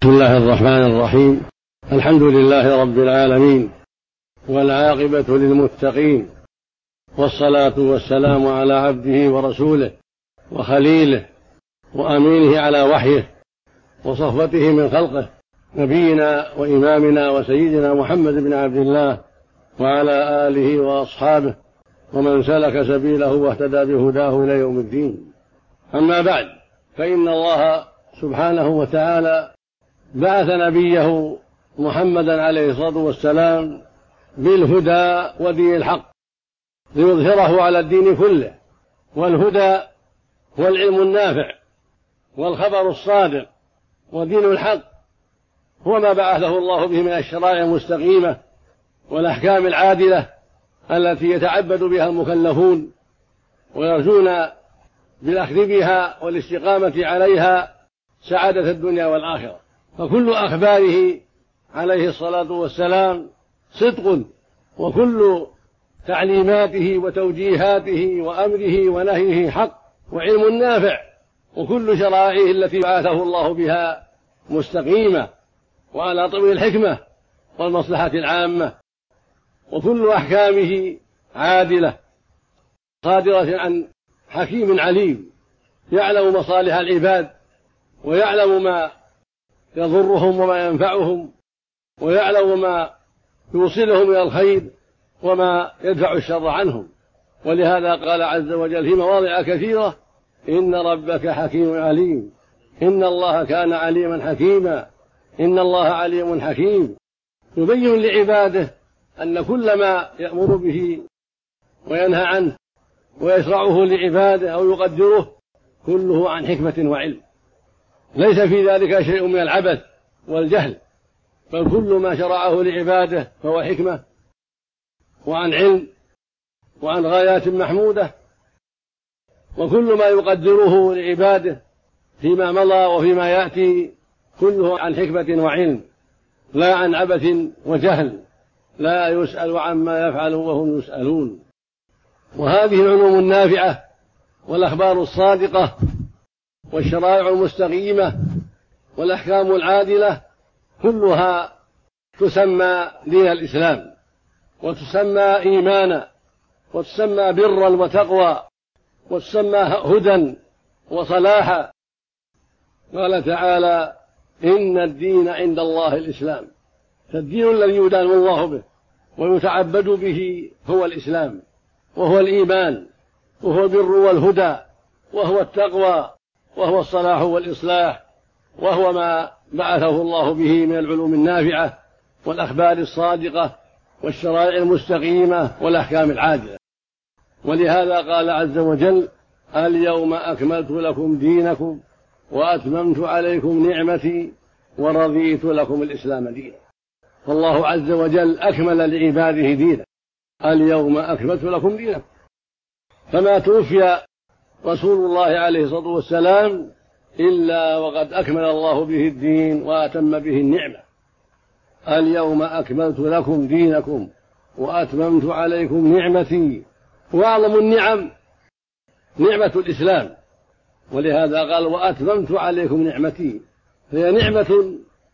بسم الله الرحمن الرحيم. الحمد لله رب العالمين، والعاقبة للمتقين، والصلاة والسلام على عبده ورسوله وخليله وأمينه على وحيه وصفوته من خلقه، نبينا وإمامنا وسيدنا محمد بن عبد الله وعلى آله وأصحابه ومن سلك سبيله واهتدى بهداه إلى يوم الدين. أما بعد، فإن الله سبحانه وتعالى بعث نبيه محمدا عليه الصلاة والسلام بالهدى ودين الحق ليظهره على الدين كله. والهدى هو العلم النافع والخبر الصادق، ودين الحق هو ما بعثه الله به من الشرائع المستقيمة والأحكام العادلة التي يتعبد بها المكلفون ويرجون بالأخذ بها والاستقامة عليها سعادة الدنيا والآخرة. فكل أخباره عليه الصلاة والسلام صدق، وكل تعليماته وتوجيهاته وأمره ونهيه حق وعلم نافع، وكل شرائعه التي بعثه الله بها مستقيمة وعلى طويل الحكمة والمصلحة العامة، وكل أحكامه عادلة صادرة عن حكيم عليم يعلم مصالح العباد ويعلم ما يضرهم وما ينفعهم، ويعلم ما يوصلهم إلى الخير وما يدفع الشر عنهم. ولهذا قال عز وجل في مواضع كثيرة: إن ربك حكيم عليم، إن الله كان عليما حكيما، إن الله عليم حكيم. يبين لعباده أن كل ما يأمر به وينهى عنه ويشرعه لعباده أو يقدره كله عن حكمة وعلم، ليس في ذلك شيء من العبث والجهل، بل كل ما شرعه لعباده فهو حكمة وعن علم وعن غايات محمودة، وكل ما يقدره لعباده فيما مضى وفيما يأتي كله عن حكمة وعلم، لا عن عبث وجهل. لا يسأل عما يفعل وهم يسألون. وهذه العلوم النافعة والأخبار الصادقة والشرائع المستقيمة والأحكام العادلة كلها تسمى دين الإسلام، وتسمى إيمانا، وتسمى برا وتقوى، وتسمى هدى وصلاحا. قال تعالى: إن الدين عند الله الإسلام. فالدين الذي يدان الله به ويتعبد به هو الإسلام، وهو الإيمان، وهو البر والهدى، وهو التقوى، وهو الصلاح والإصلاح، وهو ما بعثه الله به من العلوم النافعة والأخبار الصادقة والشرائع المستقيمة والأحكام العادلة. ولهذا قال عز وجل: اليوم أكملت لكم دينكم وأتممت عليكم نعمتي ورضيت لكم الإسلام دينا. فالله عز وجل أكمل لعباده دينا. اليوم أكملت لكم دينكم. فما توفي رسول الله عليه الصلاة والسلام إلا وقد أكمل الله به الدين وأتم به النعمة. اليوم أكملت لكم دينكم وأتممت عليكم نعمتي. وأعظم النعم نعمة الإسلام، ولهذا قال: وأتممت عليكم نعمتي. هي نعمة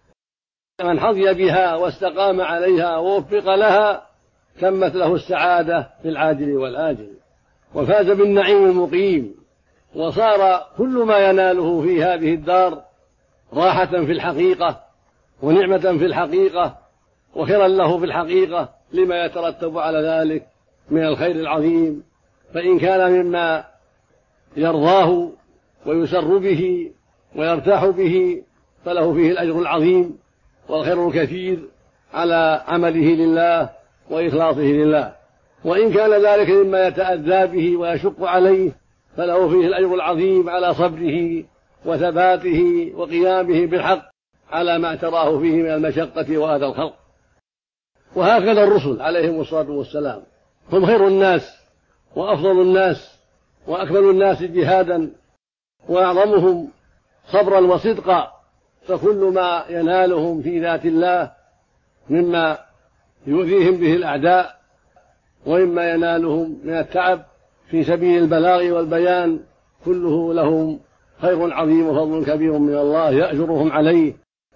من حظي بها واستقام عليها ووفق لها تمت له السعادة في العاجل والآجل، وفاز بالنعيم المقيم، وصار كل ما يناله في هذه الدار راحة في الحقيقة ونعمة في الحقيقة وخيرا له في الحقيقة لما يترتب على ذلك من الخير العظيم. فإن كان مما يرضاه ويسر به ويرتاح به فله فيه الأجر العظيم والخير الكثير على عمله لله وإخلاصه لله. وإن كان ذلك مما يتأذى به ويشق عليه فله فيه الأجر العظيم على صبره وثباته وقيامه بالحق على ما اعتراه فيه من المشقة وأذى الخلق. وهكذا الرسل عليهم الصلاة والسلام هم خير الناس وأفضل الناس وأكمل الناس جهادا وأعظمهم صبرا وصدقا. فكل ما ينالهم في ذات الله مما يؤذيهم به الأعداء ومما ينالهم من التعب في سبيل البلاغ والبيان كله لهم خير عظيم وفضل كبير من الله يأجرهم عليه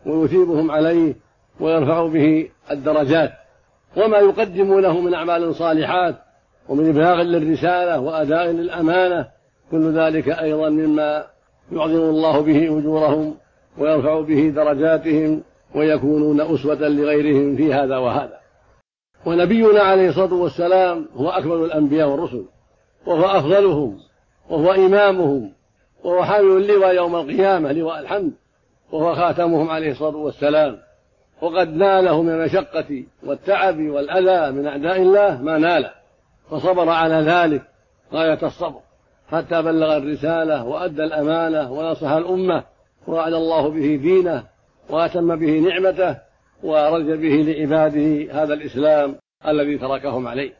ويثيبهم عليه ويرفع به الدرجات، وما يقدمونه من أعمال صالحات ومن إبلاغ للرسالة وأداء للأمانة، كل ذلك أيضا مما يعظم الله به أجورهم ويرفع به درجاتهم ويكونون أسوة لغيرهم في هذا وهذا. ونبينا عليه الصلاة والسلام هو أكمل الأنبياء والرسل، وهو أفضلهم، وهو إمامهم، وهو حامل اللواء يوم القيامة لواء الحمد، وهو خاتمهم عليه الصلاة والسلام، وقد ناله من المشقة والتعب والأذى من أعداء الله ما ناله، فصبر على ذلك غاية الصبر حتى بلغ الرسالة وأدى الأمانة ونصح الأمة، وأعلى الله به دينه وأتم به نعمته، ورد به لعباده هذا الإسلام الذي تركهم عليه.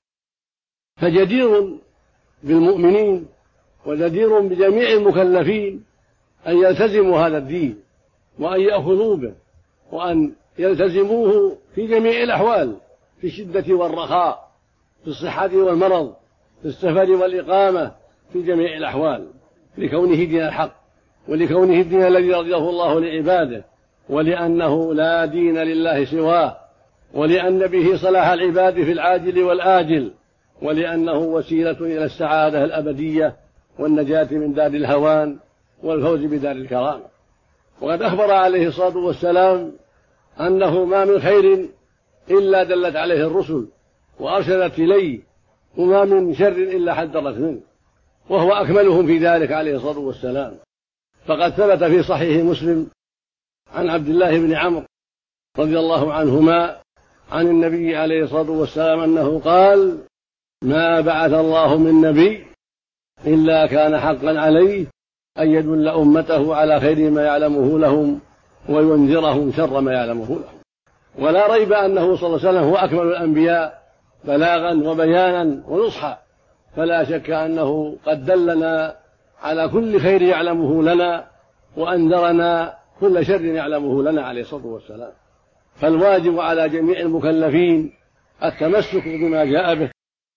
فجدير بالمؤمنين وجدير بجميع المكلفين أن يلتزموا هذا الدين، وأن يأخذوا به، وأن يلتزموه في جميع الأحوال، في الشدة والرخاء، في الصحة والمرض، في السفر والإقامة، في جميع الأحوال، لكونه دين الحق، ولكونه الدين الذي رضيه الله لعباده، ولأنه لا دين لله سواه، ولأن به صلاح العباد في العاجل والآجل، ولأنه وسيلة إلى السعادة الأبدية والنجاة من دار الهوان والفوز بدار الكرامة. وقد أخبر عليه الصلاة والسلام أنه ما من خير إلا دلت عليه الرسل وأرشدت إليه، وما من شر إلا حذرت منه، وهو أكملهم في ذلك عليه الصلاة والسلام. فقد ثبت في صحيح مسلم عن عبد الله بن عمرو رضي الله عنهما عن النبي عليه الصلاة والسلام أنه قال: ما بعث الله من نبي إلا كان حقا عليه أن يدل أمته على خير ما يعلمه لهم وينذرهم شر ما يعلمه لهم. ولا ريب أنه صلى الله عليه وسلم هو أكمل الأنبياء بلاغا وبيانا ونصحا، فلا شك أنه قد دلنا على كل خير يعلمه لنا، وأنذرنا كل شر يعلمه لنا عليه الصلاة والسلام. فالواجب على جميع المكلفين التمسك بما جاء به،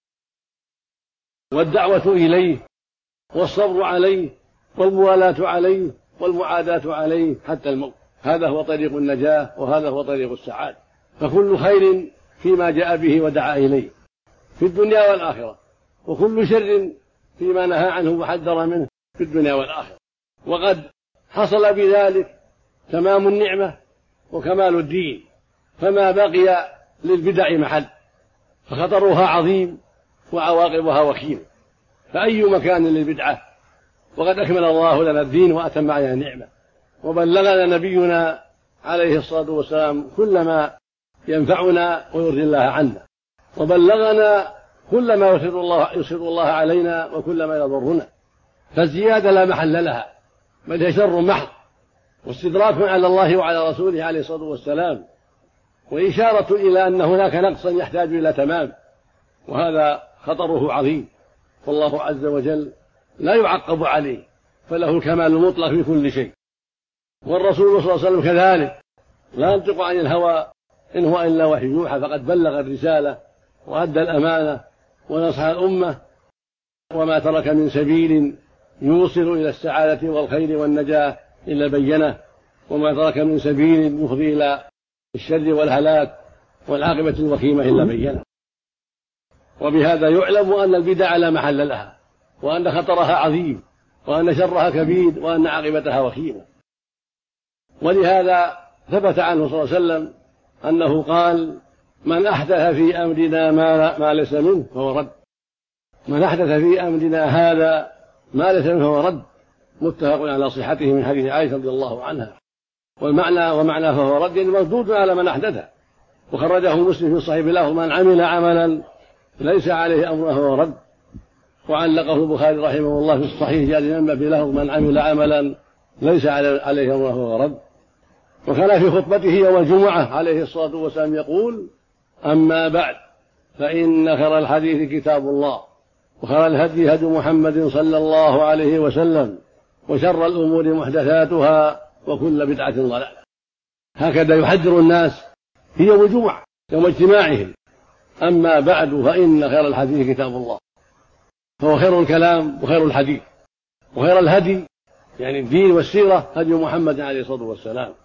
والدعوة إليه، والصبر عليه، والموالاة عليه، والمعاداة عليه حتى الموت. هذا هو طريق النجاة، وهذا هو طريق السعادة. فكل خير فيما جاء به ودعا إليه في الدنيا والآخرة، وكل شر فيما نهى عنه وحذر منه في الدنيا والآخرة. وقد حصل بذلك تمام النعمة وكمال الدين، فما بقي للبدع محل، فخطرها عظيم وعواقبها وخيمة. فأي مكان للبدعة، وقد أكمل الله لنا الدين وأتم علينا النعمة، وبلغنا نبينا عليه الصلاة والسلام كل ما ينفعنا ويرضي الله عنا، وبلغنا كل ما يسر الله علينا وكل ما يضرنا. فالزيادة لا محل لها، بل هي شر محض، واستدراك على الله وعلى رسوله عليه الصلاة والسلام، وإشارة إلى أن هناك نقصا يحتاج إلى تمام، وهذا خطره عظيم. والله عز وجل لا يعقب عليه، فله الكمال المطلق في كل شيء. والرسول صلى الله عليه وسلم كذلك لا ينطق عن الهوى إن هو إلا وحي يوحى، فقد بلغ الرسالة وأدى الأمانة ونصح الأمة، وما ترك من سبيل يوصل إلى السعادة والخير والنجاة إلا بينه، وما ترك من سبيل يفضي إلى الشر والهلاك والعاقبة الوخيمة إلا بينه. وبهذا يعلم أن البدع لا محل لها، وأن خطرها عظيم، وأن شرها كبير، وأن عاقبتها وخيمة. ولهذا ثبت عنه صلى الله عليه وسلم أنه قال: من أحدث في أمرنا ما ليس منه فهو رد. من أحدث في أمرنا هذا ما ليس منه فهو رد. متفق على صحته من حديث عائشة رضي الله عنها. ومعنى فهو رد يعني مردود على من أحدثه. وخرجه مسلم في صحيح له: من عمل عملا ليس عليه أمرنا فهو رد. وعلقه البخاري رحمه الله في الصحيح جاء لنبه بلفظ: من عمل عملا ليس عليه أمرنا فهو رد. وكان في خطبته يوم الجمعة عليه الصلاة والسلام يقول: أما بعد، فإن خير الحديث كتاب الله، وخير الهدي هدي محمد صلى الله عليه وسلم، وشر الأمور محدثاتها، وكل بدعة ضلالة. هكذا يحذر الناس في يوم الجمعة يوم اجتماعهم: أما بعد، فإن خير الحديث كتاب الله، فهو خير الكلام وخير الحديث، وخير الهدي يعني الدين والسيرة هدي محمد عليه الصلاة والسلام،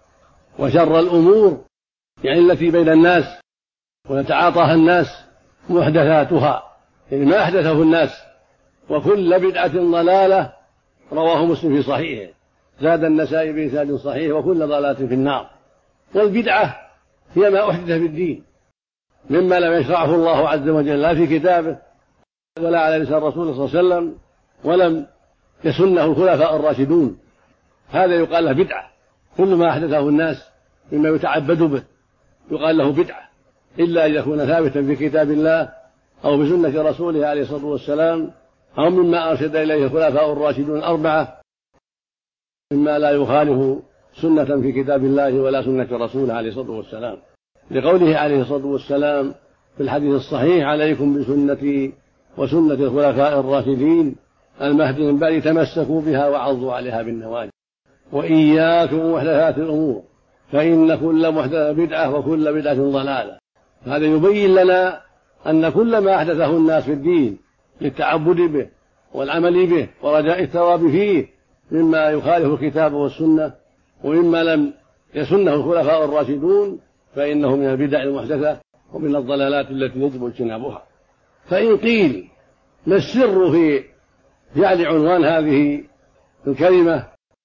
وشر الأمور يعني التي بين الناس ويتعاطاها الناس محدثاتها، يعني ما أحدثه الناس. وكل بدعة ضلالة، رواه مسلم في صحيحه. زاد النسائي بإسناد صحيح: وكل ضلالة في النار. والبدعة هي ما أحدث في الدين مما لم يشرعه الله عز وجل لا في كتابه ولا على لسان رسوله صلى الله عليه وسلم، ولم يسنه الخلفاء الراشدون، هذا يقال له بدعة. كل ما أحدثه الناس مما يتعبد به يقال له بدعة، إلا أن يكون ثابتا في كتاب الله أو بسنة رسوله عليه الصلاة والسلام، أو مما أرشد إليه الخلفاء الراشدون الأربعة، مما لا يخالف سنة في كتاب الله ولا سنة رسوله عليه الصلاة والسلام، لقوله عليه الصلاة والسلام في الحديث الصحيح: عليكم بسنتي وسنة الخلفاء الراشدين المهدي من بعد، تمسكوا بها وعضوا عليها بالنواجذ، وإياكم محدثات الأمور فإن كل محدثة بدعة وكل بدعة ضلالة. هذا يبين لنا أن كل ما أحدثه الناس في الدين للتعبد به والعمل به ورجاء الثواب فيه مما يخالف الكتاب والسنة ومما لم يسنه الخلفاء الراشدون فإنه من البدع المحدثة ومن الضلالات التي يجب اجتنابها. فإن قيل ما السر في جعل عنوان هذه الكلمة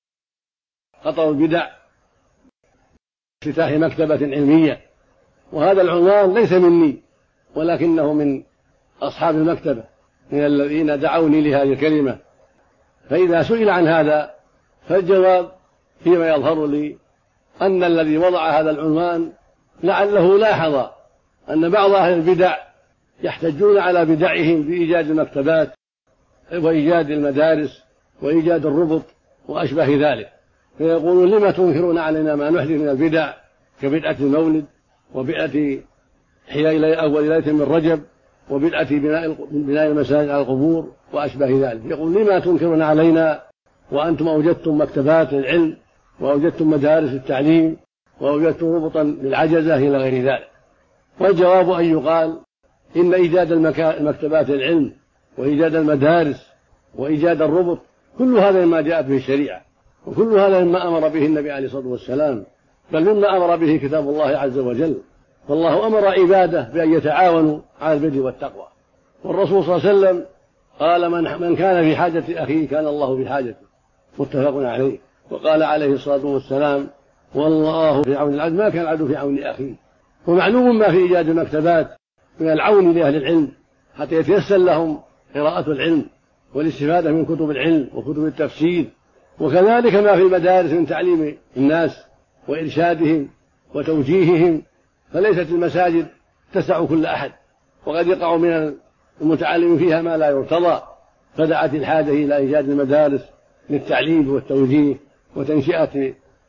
خطر البدع افتتاح مكتبة علمية، وهذا العنوان ليس مني ولكنه من أصحاب المكتبة من الذين دعوني لهذه الكلمة، فإذا سئل عن هذا فالجواب فيما يظهر لي أن الذي وضع هذا العنوان لعله لاحظ أن بعض أهل البدع يحتجون على بدعهم بإيجاد المكتبات وإيجاد المدارس وإيجاد الربط وأشبه ذلك، فيقولون: لما تنكرون علينا ما نحدث من البدع كبدعة المولد وبدعة إحياء أول ليلة من رجب وبدعة بناء المساجد على القبور وأشبه ذلك. يقول: لما تنكرون علينا وأنتم أوجدتم مكتبات للعلم وأوجدتم مدارس التعليم وأوجدتم ربطا للعجزة إلى غير ذلك. والجواب أن يقال: إن إيجاد المكتبات للعلم وإيجاد المدارس وإيجاد الربط كل هذا مما جاءت به الشريعة، وكل هذا مما أمر به النبي عليه الصلاة والسلام، بل مما أمر به كتاب الله عز وجل. فالله أمر عباده بأن يتعاونوا على البر والتقوى، والرسول صلى الله عليه وسلم قال: من كان في حاجة أخيه كان الله في حاجته، متفق عليه. وقال عليه الصلاة والسلام: والله في عون العبد ما كان العبد في عون أخيه. ومعلوم ما في إيجاد المكتبات من العون لأهل العلم حتى يتيسر لهم قراءة العلم والاستفادة من كتب العلم وكتب التفسير، وكذلك ما في المدارس من تعليم الناس وإرشادهم وتوجيههم، فليست المساجد تسع كل أحد، وقد يقع من المتعلم فيها ما لا يرتضى، فدعت الحاجة إلى إيجاد المدارس للتعليم والتوجيه وتنشئة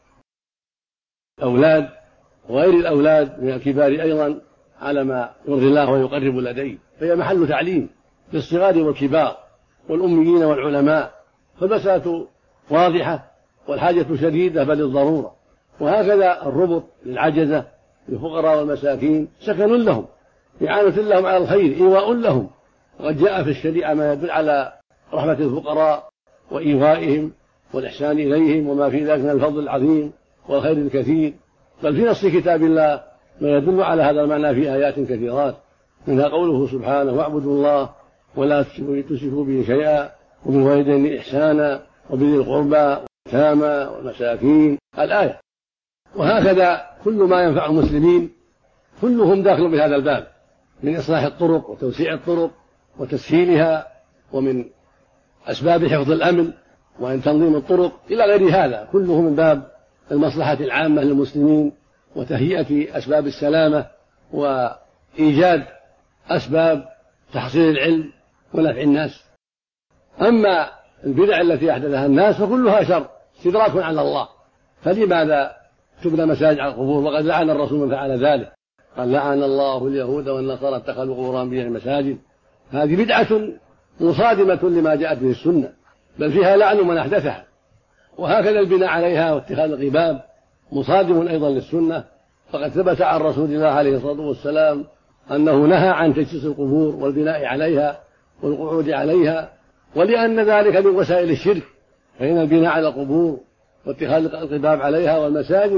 أولاد وغير الأولاد من الكبار أيضا على ما يرضي الله ويقرب لديه، فهي محل تعليم للصغار والكبار والأميين والعلماء، فالمسألة واضحة والحاجة شديدة بل الضرورة. وهكذا الربط للعجزة للفقراء والمساكين سكن لهم، إعانة لهم على الخير، إيواء لهم، وقد جاء في الشريعة ما يدل على رحمة الفقراء وإيوائهم والإحسان إليهم وما في ذلك من الفضل العظيم والخير الكثير، بل في نص كتاب الله ما يدل على هذا المعنى في آيات كثيرات، منها قوله سبحانه: واعبدوا الله ولا تشركوا به شيئا وبالوالدين إحسانا وبذي القربى واليتامى والمساكين، الآية. وهكذا كل ما ينفع المسلمين كلهم داخل بهذا الباب، من إصلاح الطرق وتوسيع الطرق وتسهيلها، ومن أسباب حفظ الأمن وأن تنظيم الطرق إلى غير هذا، كله من باب المصلحة العامة للمسلمين وتهيئة أسباب السلامة وإيجاد أسباب تحصيل العلم ونفع الناس. أما البدع التي أحدثها الناس فكلها شر استدراك على الله، فلماذا تبنى مساجد على القبور؟ وقد لعن الرسول من فعل ذلك، قال: لعن الله اليهود والنصارى اتخذوا قبور أنبياء المساجد. هذه بدعة مصادمة لما جاءت به السنة، بل فيها لعن من أحدثها. وهكذا البناء عليها واتخاذ القباب مصادم أيضا للسنة، فقد ثبت عن رسول الله عليه الصلاة والسلام أنه نهى عن تجسيس القبور والبناء عليها والقعود عليها، ولأن ذلك من وسائل الشرك، فإن البناء على القبور واتخاذ القباب عليها والمساجد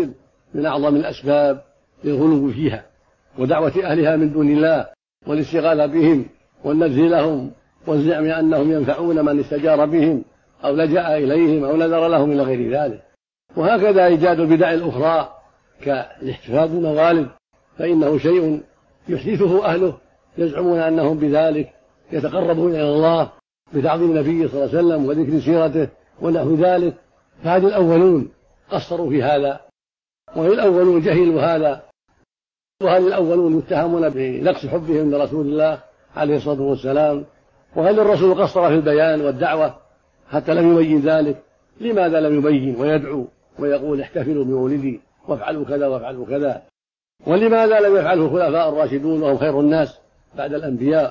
من أعظم الأسباب للغلو فيها ودعوة أهلها من دون الله والاستغاثة بهم والنذر لهم والزعم أنهم ينفعون من استجار بهم أو لجأ إليهم أو نذر لهم إلى غير ذلك. وهكذا إيجاد البدع الأخرى كالاحتفال بالموالد، فإنه شيء يحدثه أهله يزعمون أنهم بذلك يتقربون إلى الله بتعظيم النبي صلى الله عليه وسلم وذكر سيرته ونحو ذلك. فهذه الأولون قصروا في هذا، وهل الأولون جهلوا هذا، وهل الأولون متهمون بنقص حبهم لرسول الله عليه الصلاة والسلام، وهل الرسول قصر في البيان والدعوة حتى لم يبين ذلك؟ لماذا لم يبين ويدعو ويقول احتفلوا بمولدي وافعلوا كذا وافعلوا كذا؟ ولماذا لم يفعله الخلفاء الراشدون وهم خير الناس بعد الأنبياء؟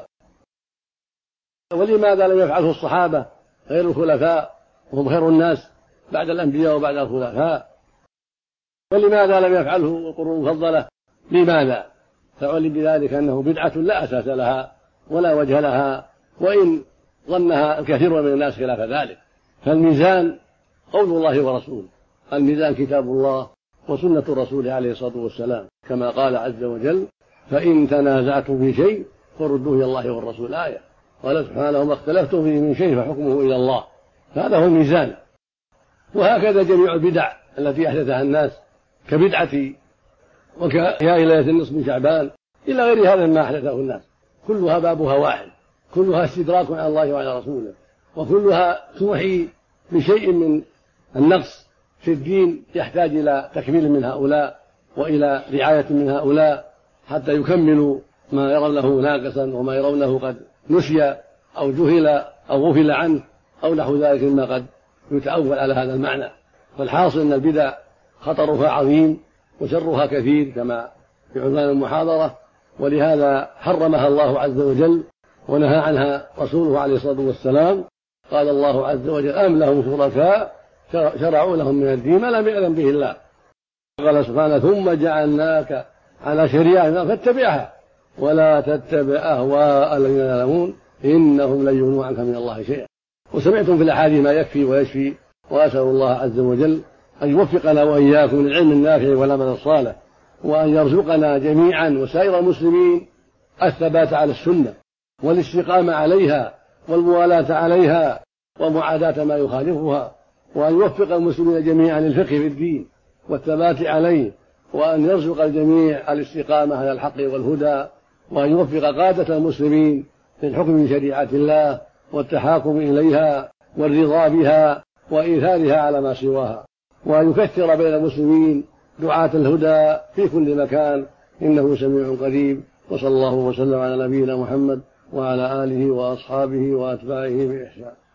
ولماذا لم يفعله الصحابة غير الخلفاء وهم خير الناس بعد الأنبياء وبعد الخلفاء؟ ولماذا لم يفعله القرون المفضلة؟ لماذا؟ فعلم بذلك أنه بدعة لا أساس لها ولا وجه لها، وإن ظنها الكثير من الناس خلاف ذلك. فالميزان قول الله ورسوله، الميزان كتاب الله وسنة الرسول عليه الصلاة والسلام، كما قال عز وجل: فإن تنازعتم في شيء فردوه إلى الله والرسول. آية. قال سبحانه: ما اختلفتم فيه من شيء فحكمه إلى الله. هذا هو الميزان. وهكذا جميع البدع التي أحدثها الناس كبدعة وكيا ليلة النصف من شعبان إلى غير هذا ما أحدثه الناس، كلها بابها واحد، كلها استدراك على الله وعلى رسوله، وكلها توحي بشيء من النقص في الدين يحتاج إلى تكميل من هؤلاء وإلى رعاية من هؤلاء حتى يكملوا ما يرونه ناقصا وما يرونه قد نسي أو جهل أو غفل عنه أو نحو ذلك مما قد يتأول على هذا المعنى. فالحاصل أن البدع خطرها عظيم وشرها كثير كما في عنوان المحاضرة، ولهذا حرمها الله عز وجل ونهى عنها رسوله عليه الصلاة والسلام. قال الله عز وجل: أم لهم شركاء شرعوا لهم من الدين ما لم يأذن به الله. قال سبحانه: ثم جعلناك على شريعة فاتبعها ولا تتبع أهواء الذين لا يعلمون إنهم لن يغنوا عنك من الله شيئا. وسمعتم في الأحاديث ما يكفي ويشفي، وأسأل الله عز وجل أن يوفقنا وإياكم للعلم النافع والعمل الصالح، وأن يرزقنا جميعا وسائر المسلمين الثبات على السنة والاستقامة عليها والموالاة عليها ومعاداة ما يخالفها، وأن يوفق المسلمين جميعا للفقه في الدين والثبات عليه، وأن يرزق الجميع الاستقامة على الحق والهدى، وأن يوفق قادة المسلمين للحكم بشريعة الله والتحاكم إليها والرضا بها وإيثارها على ما سواها، وأن يكثر بين المسلمين دعاة الهدى في كل مكان، إنه سميع قريب. وصلى الله وسلم على نبينا محمد وعلى آله وأصحابه وأتباعه بإحسان.